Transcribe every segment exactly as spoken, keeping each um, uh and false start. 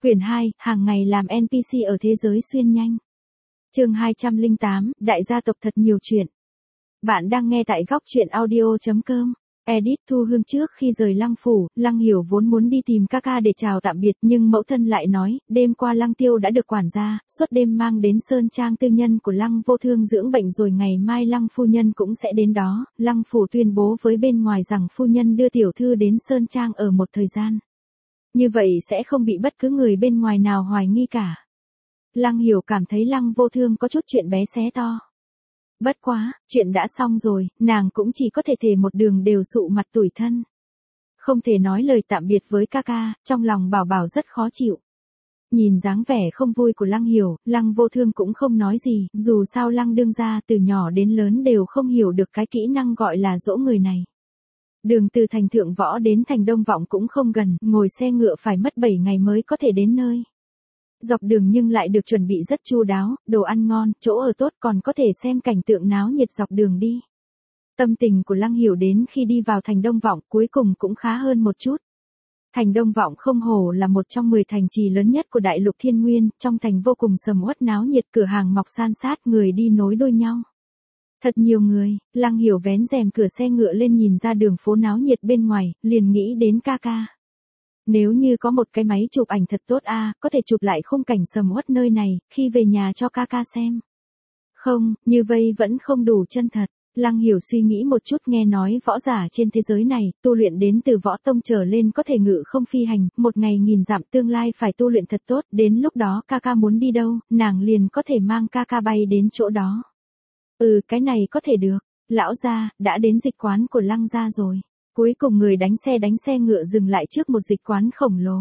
Quyển hai, hàng ngày làm en pê xê ở thế giới xuyên nhanh. Chương hai trăm lẻ tám, đại gia tộc thật nhiều chuyện. Bạn đang nghe tại góc truyện audio.com. Edit Thu Hương trước khi rời Lăng phủ, Lăng Hiểu vốn muốn đi tìm ca ca để chào tạm biệt, nhưng mẫu thân lại nói, đêm qua Lăng Tiêu đã được quản gia, suốt đêm mang đến sơn trang tư nhân của Lăng Vô Thương dưỡng bệnh rồi ngày mai Lăng phu nhân cũng sẽ đến đó. Lăng phủ tuyên bố với bên ngoài rằng phu nhân đưa tiểu thư đến sơn trang ở một thời gian. Như vậy sẽ không bị bất cứ người bên ngoài nào hoài nghi cả. Lăng Hiểu cảm thấy Lăng Vô Thương có chút chuyện bé xé to. Bất quá, chuyện đã xong rồi, nàng cũng chỉ có thể thể một đường đều sụ mặt tủi thân. Không thể nói lời tạm biệt với ca ca, trong lòng Bảo Bảo rất khó chịu. Nhìn dáng vẻ không vui của Lăng Hiểu, Lăng Vô Thương cũng không nói gì, dù sao Lăng đương gia từ nhỏ đến lớn đều không hiểu được cái kỹ năng gọi là dỗ người này. Đường từ thành Thượng Võ đến thành Đông Vọng cũng không gần, ngồi xe ngựa phải mất bảy ngày mới có thể đến nơi. Dọc đường nhưng lại được chuẩn bị rất chu đáo, đồ ăn ngon, chỗ ở tốt, còn có thể xem cảnh tượng náo nhiệt dọc đường đi. Tâm tình của Lăng Hiểu đến khi đi vào thành Đông Vọng cuối cùng cũng khá hơn một chút. Thành Đông Vọng không hổ là một trong mười thành trì lớn nhất của đại lục Thiên Nguyên, trong thành vô cùng sầm uất náo nhiệt, cửa hàng mọc san sát, người đi nối đuôi nhau. Thật nhiều người. Lăng Hiểu vén rèm cửa xe ngựa lên nhìn ra đường phố náo nhiệt bên ngoài, liền nghĩ đến ca ca. Nếu như có một cái máy chụp ảnh thật tốt a, à, có thể chụp lại khung cảnh sầm uất nơi này, khi về nhà cho ca ca xem. Không, như vậy vẫn không đủ chân thật. Lăng Hiểu suy nghĩ một chút, nghe nói võ giả trên thế giới này, tu luyện đến từ võ tông trở lên có thể ngự không phi hành, một ngày nghìn dặm, tương lai phải tu luyện thật tốt, đến lúc đó ca ca muốn đi đâu, nàng liền có thể mang ca ca bay đến chỗ đó. Ừ, cái này có thể được. Lão gia, đã đến dịch quán của Lăng gia rồi. Cuối cùng người đánh xe đánh xe ngựa dừng lại trước một dịch quán khổng lồ.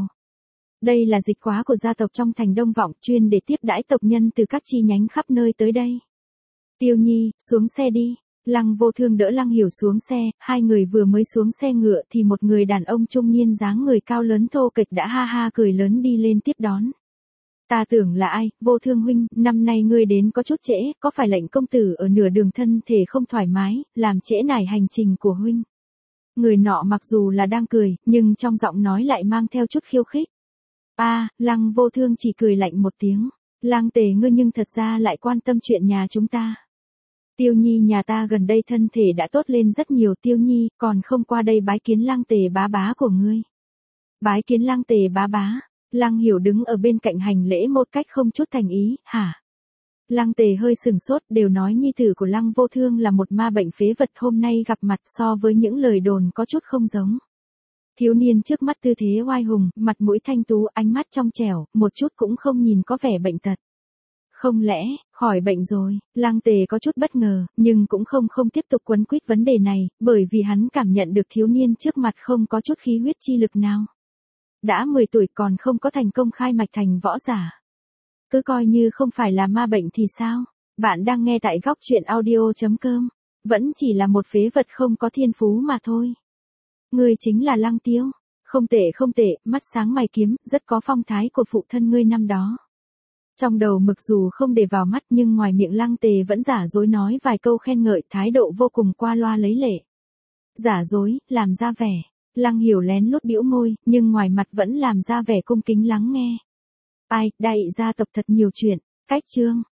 Đây là dịch quán của gia tộc trong thành Đông Vọng, chuyên để tiếp đãi tộc nhân từ các chi nhánh khắp nơi tới đây. Tiêu Nhi, xuống xe đi. Lăng Vô Thương đỡ Lăng Hiểu xuống xe, hai người vừa mới xuống xe ngựa thì một người đàn ông trung niên dáng người cao lớn thô kệch đã ha ha cười lớn đi lên tiếp đón. Ta tưởng là ai, Vô Thương huynh, năm nay ngươi đến có chút trễ, có phải lệnh công tử ở nửa đường thân thể không thoải mái, làm trễ nải hành trình của huynh? Người nọ mặc dù là đang cười, nhưng trong giọng nói lại mang theo chút khiêu khích. A, à, Lăng Vô Thương chỉ cười lạnh một tiếng. Lăng tề ngươi nhưng thật ra lại quan tâm chuyện nhà chúng ta. Tiêu Nhi nhà ta gần đây thân thể đã tốt lên rất nhiều. Tiêu Nhi, còn không qua đây bái kiến Lăng tề bá bá của ngươi. Bái kiến Lăng tề bá bá. Lăng Hiểu đứng ở bên cạnh hành lễ một cách không chút thành ý, hả? Lăng tề hơi sừng sốt, đều nói nhi tử của Lăng Vô Thương là một ma bệnh phế vật, hôm nay gặp mặt so với những lời đồn có chút không giống. Thiếu niên trước mắt tư thế oai hùng, mặt mũi thanh tú, ánh mắt trong trẻo, một chút cũng không nhìn có vẻ bệnh tật. Không lẽ, khỏi bệnh rồi? Lăng tề có chút bất ngờ, nhưng cũng không không tiếp tục quấn quýt vấn đề này, bởi vì hắn cảm nhận được thiếu niên trước mặt không có chút khí huyết chi lực nào. Đã mười tuổi còn không có thành công khai mạch thành võ giả. Cứ coi như không phải là ma bệnh thì sao? Bạn đang nghe tại góc truyện audio.com. Vẫn chỉ là một phế vật không có thiên phú mà thôi. Ngươi chính là Lăng Tiêu. Không tệ không tệ, mắt sáng mày kiếm, rất có phong thái của phụ thân ngươi năm đó. Trong đầu mực dù không để vào mắt nhưng ngoài miệng Lăng tề vẫn giả dối nói vài câu khen ngợi, thái độ vô cùng qua loa lấy lệ. Giả dối, làm ra vẻ. Lăng Hiểu lén lút bĩu môi, nhưng ngoài mặt vẫn làm ra vẻ cung kính lắng nghe. Ai, đại gia tộc thật nhiều chuyện. Cách chương.